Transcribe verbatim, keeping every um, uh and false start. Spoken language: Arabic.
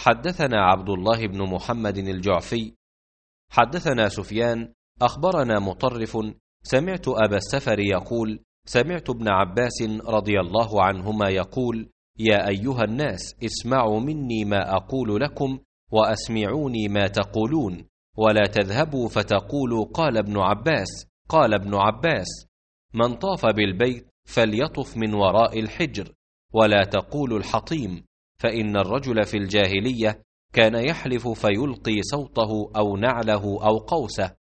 حدثنا عبد الله بن محمد الجعفي حدثنا سفيان أخبرنا مطرف سمعت أبا السفر يقول سمعت ابن عباس رضي الله عنهما يقول يا أيها الناس اسمعوا مني ما أقول لكم وأسمعوني ما تقولون ولا تذهبوا فتقولوا قال ابن عباس قال ابن عباس من طاف بالبيت فليطف من وراء الحجر ولا تقولوا الحطيم فإن الرجل في الجاهلية كان يحلف فيلقي صوته أو نعله أو قوسه